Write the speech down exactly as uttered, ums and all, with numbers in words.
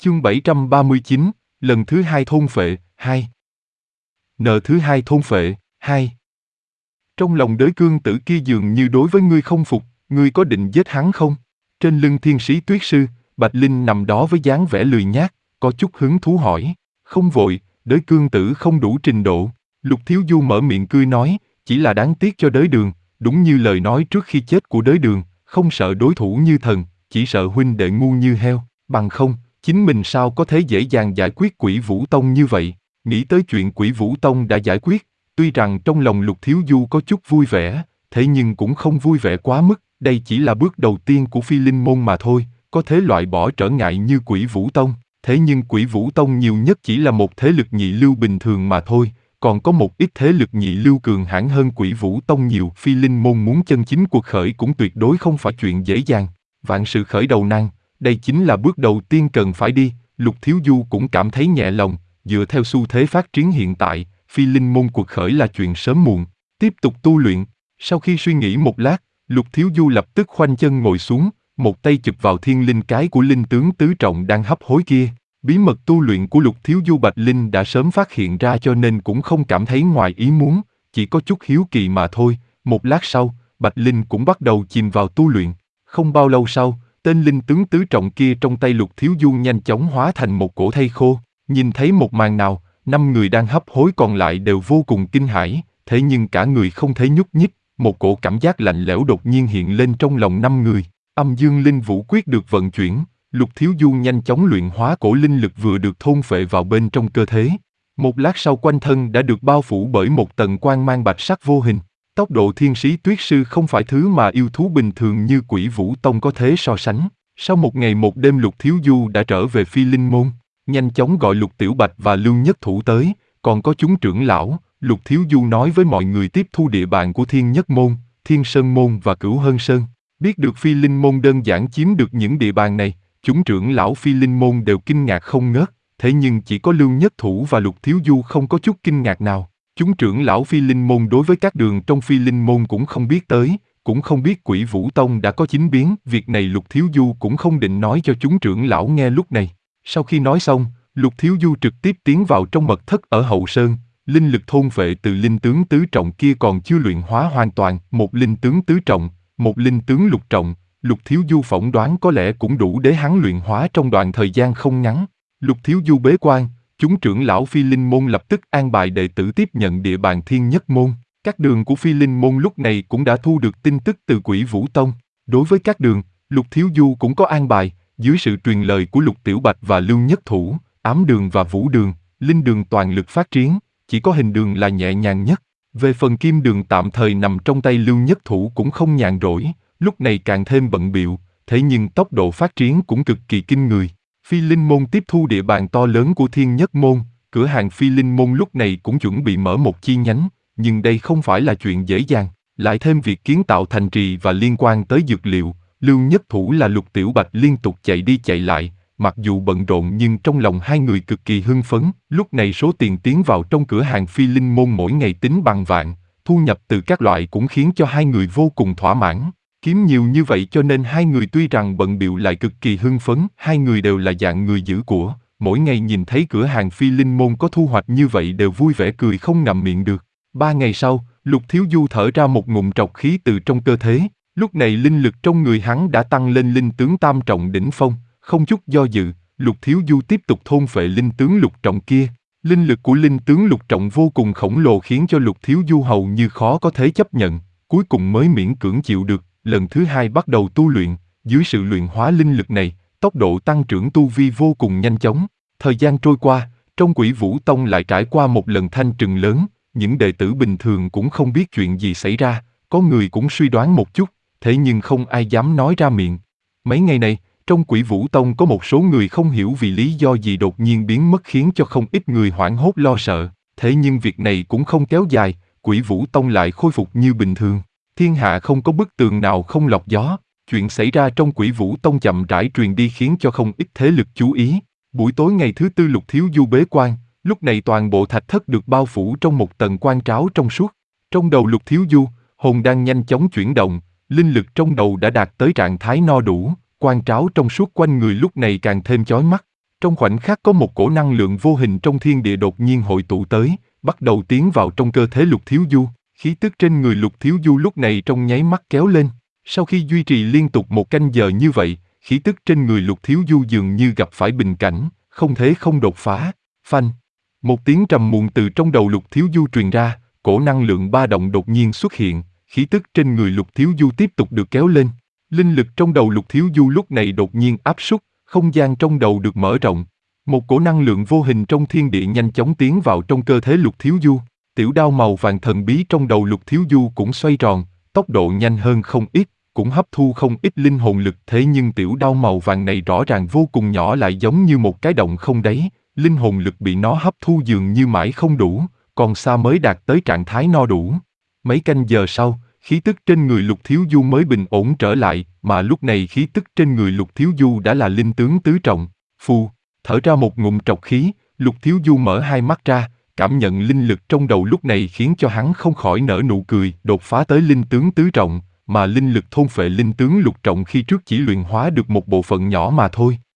Chương bảy trăm ba mươi chín, lần thứ hai thôn phệ, hai. Nợ thứ hai thôn phệ, hai. Trong lòng đới cương tử kia dường như đối với ngươi không phục, ngươi có định giết hắn không? Trên lưng thiên sĩ tuyết sư, Bạch Linh nằm đó với dáng vẻ lười nhác, có chút hứng thú hỏi. Không vội, đới cương tử không đủ trình độ. Lục Thiếu Du mở miệng cười nói, chỉ là đáng tiếc cho đới đường, đúng như lời nói trước khi chết của đới đường, không sợ đối thủ như thần, chỉ sợ huynh đệ ngu như heo, bằng không, chính mình sao có thể dễ dàng giải quyết Quỷ Vũ Tông như vậy. Nghĩ tới chuyện Quỷ Vũ Tông đã giải quyết, tuy rằng trong lòng Lục Thiếu Du có chút vui vẻ, thế nhưng cũng không vui vẻ quá mức, đây chỉ là bước đầu tiên của Phi Linh Môn mà thôi, có thể loại bỏ trở ngại như Quỷ Vũ Tông, thế nhưng Quỷ Vũ Tông nhiều nhất chỉ là một thế lực nhị lưu bình thường mà thôi, còn có một ít thế lực nhị lưu cường hãn hơn Quỷ Vũ Tông nhiều. Phi Linh Môn muốn chân chính cuộc khởi cũng tuyệt đối không phải chuyện dễ dàng, vạn sự khởi đầu nan, đây chính là bước đầu tiên cần phải đi. Lục Thiếu Du cũng cảm thấy nhẹ lòng, dựa theo xu thế phát triển hiện tại, Phi Linh Môn cuộc khởi là chuyện sớm muộn, tiếp tục tu luyện. Sau khi suy nghĩ một lát, Lục Thiếu Du lập tức khoanh chân ngồi xuống, một tay chụp vào thiên linh cái của linh tướng tứ trọng đang hấp hối kia. Bí mật tu luyện của Lục Thiếu Du Bạch Linh đã sớm phát hiện ra cho nên cũng không cảm thấy ngoài ý muốn, chỉ có chút hiếu kỳ mà thôi. Một lát sau, Bạch Linh cũng bắt đầu chìm vào tu luyện. Không bao lâu sau, tên linh tướng tứ trọng kia trong tay Lục Thiếu Du nhanh chóng hóa thành một cổ thây khô. Nhìn thấy một màn nào, năm người đang hấp hối còn lại đều vô cùng kinh hãi, thế nhưng cả người không thể nhúc nhích, một cổ cảm giác lạnh lẽo đột nhiên hiện lên trong lòng năm người. Âm Dương Linh Vũ quyết được vận chuyển, Lục Thiếu Du nhanh chóng luyện hóa cổ linh lực vừa được thôn phệ vào bên trong cơ thể. Một lát sau quanh thân đã được bao phủ bởi một tầng quang mang bạch sắc vô hình. Tốc độ thiên sĩ tuyết sư không phải thứ mà yêu thú bình thường như Quỷ Vũ Tông có thể so sánh. Sau một ngày một đêm Lục Thiếu Du đã trở về Phi Linh Môn, nhanh chóng gọi Lục Tiểu Bạch và Lưu Nhất Thủ tới, còn có chúng trưởng lão. Lục Thiếu Du nói với mọi người tiếp thu địa bàn của Thiên Nhất Môn, Thiên Sơn Môn và Cửu Hân Sơn. Biết được Phi Linh Môn đơn giản chiếm được những địa bàn này, chúng trưởng lão Phi Linh Môn đều kinh ngạc không ngớt, thế nhưng chỉ có Lưu Nhất Thủ và Lục Thiếu Du không có chút kinh ngạc nào. Chúng trưởng lão Phi Linh Môn đối với các đường trong Phi Linh Môn cũng không biết tới, cũng không biết Quỷ Vũ Tông đã có chính biến. Việc này Lục Thiếu Du cũng không định nói cho chúng trưởng lão nghe lúc này. Sau khi nói xong, Lục Thiếu Du trực tiếp tiến vào trong mật thất ở hậu sơn. Linh lực thôn phệ từ linh tướng tứ trọng kia còn chưa luyện hóa hoàn toàn, một linh tướng tứ trọng, một linh tướng lục trọng, Lục Thiếu Du phỏng đoán có lẽ cũng đủ để hắn luyện hóa trong đoạn thời gian không ngắn. Lục Thiếu Du bế quan, chúng trưởng lão Phi Linh Môn lập tức an bài đệ tử tiếp nhận địa bàn Thiên Nhất Môn. Các đường của Phi Linh Môn lúc này cũng đã thu được tin tức từ Quỷ Vũ Tông. Đối với các đường, Lục Thiếu Du cũng có an bài, dưới sự truyền lời của Lục Tiểu Bạch và Lưu Nhất Thủ, ám đường và vũ đường, linh đường toàn lực phát triển, chỉ có hình đường là nhẹ nhàng nhất. Về phần kim đường tạm thời nằm trong tay Lưu Nhất Thủ cũng không nhàn rỗi, lúc này càng thêm bận bịu, thế nhưng tốc độ phát triển cũng cực kỳ kinh người. Phi Linh Môn tiếp thu địa bàn to lớn của Thiên Nhất Môn, cửa hàng Phi Linh Môn lúc này cũng chuẩn bị mở một chi nhánh, nhưng đây không phải là chuyện dễ dàng, lại thêm việc kiến tạo thành trì và liên quan tới dược liệu. Lưu Nhất Thủ là Lục Tiểu Bạch liên tục chạy đi chạy lại, mặc dù bận rộn nhưng trong lòng hai người cực kỳ hưng phấn. Lúc này số tiền tiến vào trong cửa hàng Phi Linh Môn mỗi ngày tính bằng vạn, thu nhập từ các loại cũng khiến cho hai người vô cùng thỏa mãn. Kiếm nhiều như vậy cho nên hai người tuy rằng bận bịu lại cực kỳ hưng phấn. Hai người đều là dạng người giữ của, mỗi ngày nhìn thấy cửa hàng Phi Linh Môn có thu hoạch như vậy đều vui vẻ cười không ngậm miệng được. Ba ngày sau, Lục Thiếu Du thở ra một ngụm trọc khí từ trong cơ thể. Lúc này linh lực trong người hắn đã tăng lên linh tướng tam trọng đỉnh phong, không chút do dự, Lục Thiếu Du tiếp tục thôn phệ linh tướng lục trọng kia. Linh lực của linh tướng lục trọng vô cùng khổng lồ khiến cho Lục Thiếu Du hầu như khó có thể chấp nhận, cuối cùng mới miễn cưỡng chịu được. Lần thứ hai bắt đầu tu luyện, dưới sự luyện hóa linh lực này, tốc độ tăng trưởng tu vi vô cùng nhanh chóng. Thời gian trôi qua, trong Quỷ Vũ Tông lại trải qua một lần thanh trừng lớn, những đệ tử bình thường cũng không biết chuyện gì xảy ra, có người cũng suy đoán một chút, thế nhưng không ai dám nói ra miệng. Mấy ngày này, trong Quỷ Vũ Tông có một số người không hiểu vì lý do gì đột nhiên biến mất khiến cho không ít người hoảng hốt lo sợ, thế nhưng việc này cũng không kéo dài, Quỷ Vũ Tông lại khôi phục như bình thường. Thiên hạ không có bức tường nào không lọt gió, chuyện xảy ra trong Quỷ Vũ Tông chậm rãi truyền đi khiến cho không ít thế lực chú ý. Buổi tối ngày thứ tư Lục Thiếu Du bế quan, lúc này toàn bộ thạch thất được bao phủ trong một tầng quang tráo trong suốt. Trong đầu Lục Thiếu Du, hồn đang nhanh chóng chuyển động, linh lực trong đầu đã đạt tới trạng thái no đủ, quang tráo trong suốt quanh người lúc này càng thêm chói mắt. Trong khoảnh khắc có một cổ năng lượng vô hình trong thiên địa đột nhiên hội tụ tới, bắt đầu tiến vào trong cơ thể Lục Thiếu Du. Khí tức trên người Lục Thiếu Du lúc này trong nháy mắt kéo lên. Sau khi duy trì liên tục một canh giờ như vậy, khí tức trên người Lục Thiếu Du dường như gặp phải bình cảnh, không thể không đột phá. Phanh! Một tiếng trầm muộn từ trong đầu Lục Thiếu Du truyền ra, cổ năng lượng ba động đột nhiên xuất hiện, khí tức trên người Lục Thiếu Du tiếp tục được kéo lên. Linh lực trong đầu Lục Thiếu Du lúc này đột nhiên áp suất, không gian trong đầu được mở rộng. Một cổ năng lượng vô hình trong thiên địa nhanh chóng tiến vào trong cơ thể Lục Thiếu Du. Tiểu đao màu vàng thần bí trong đầu Lục Thiếu Du cũng xoay tròn, tốc độ nhanh hơn không ít, cũng hấp thu không ít linh hồn lực. Thế nhưng tiểu đao màu vàng này rõ ràng vô cùng nhỏ, lại giống như một cái động không đáy, linh hồn lực bị nó hấp thu dường như mãi không đủ, còn xa mới đạt tới trạng thái no đủ. Mấy canh giờ sau, khí tức trên người Lục Thiếu Du mới bình ổn trở lại, mà lúc này khí tức trên người Lục Thiếu Du đã là linh tướng tứ trọng. Phù, thở ra một ngụm trọc khí, Lục Thiếu Du mở hai mắt ra, cảm nhận linh lực trong đầu lúc này khiến cho hắn không khỏi nở nụ cười. Đột phá tới linh tướng tứ trọng, mà linh lực thôn phệ linh tướng lục trọng khi trước chỉ luyện hóa được một bộ phận nhỏ mà thôi.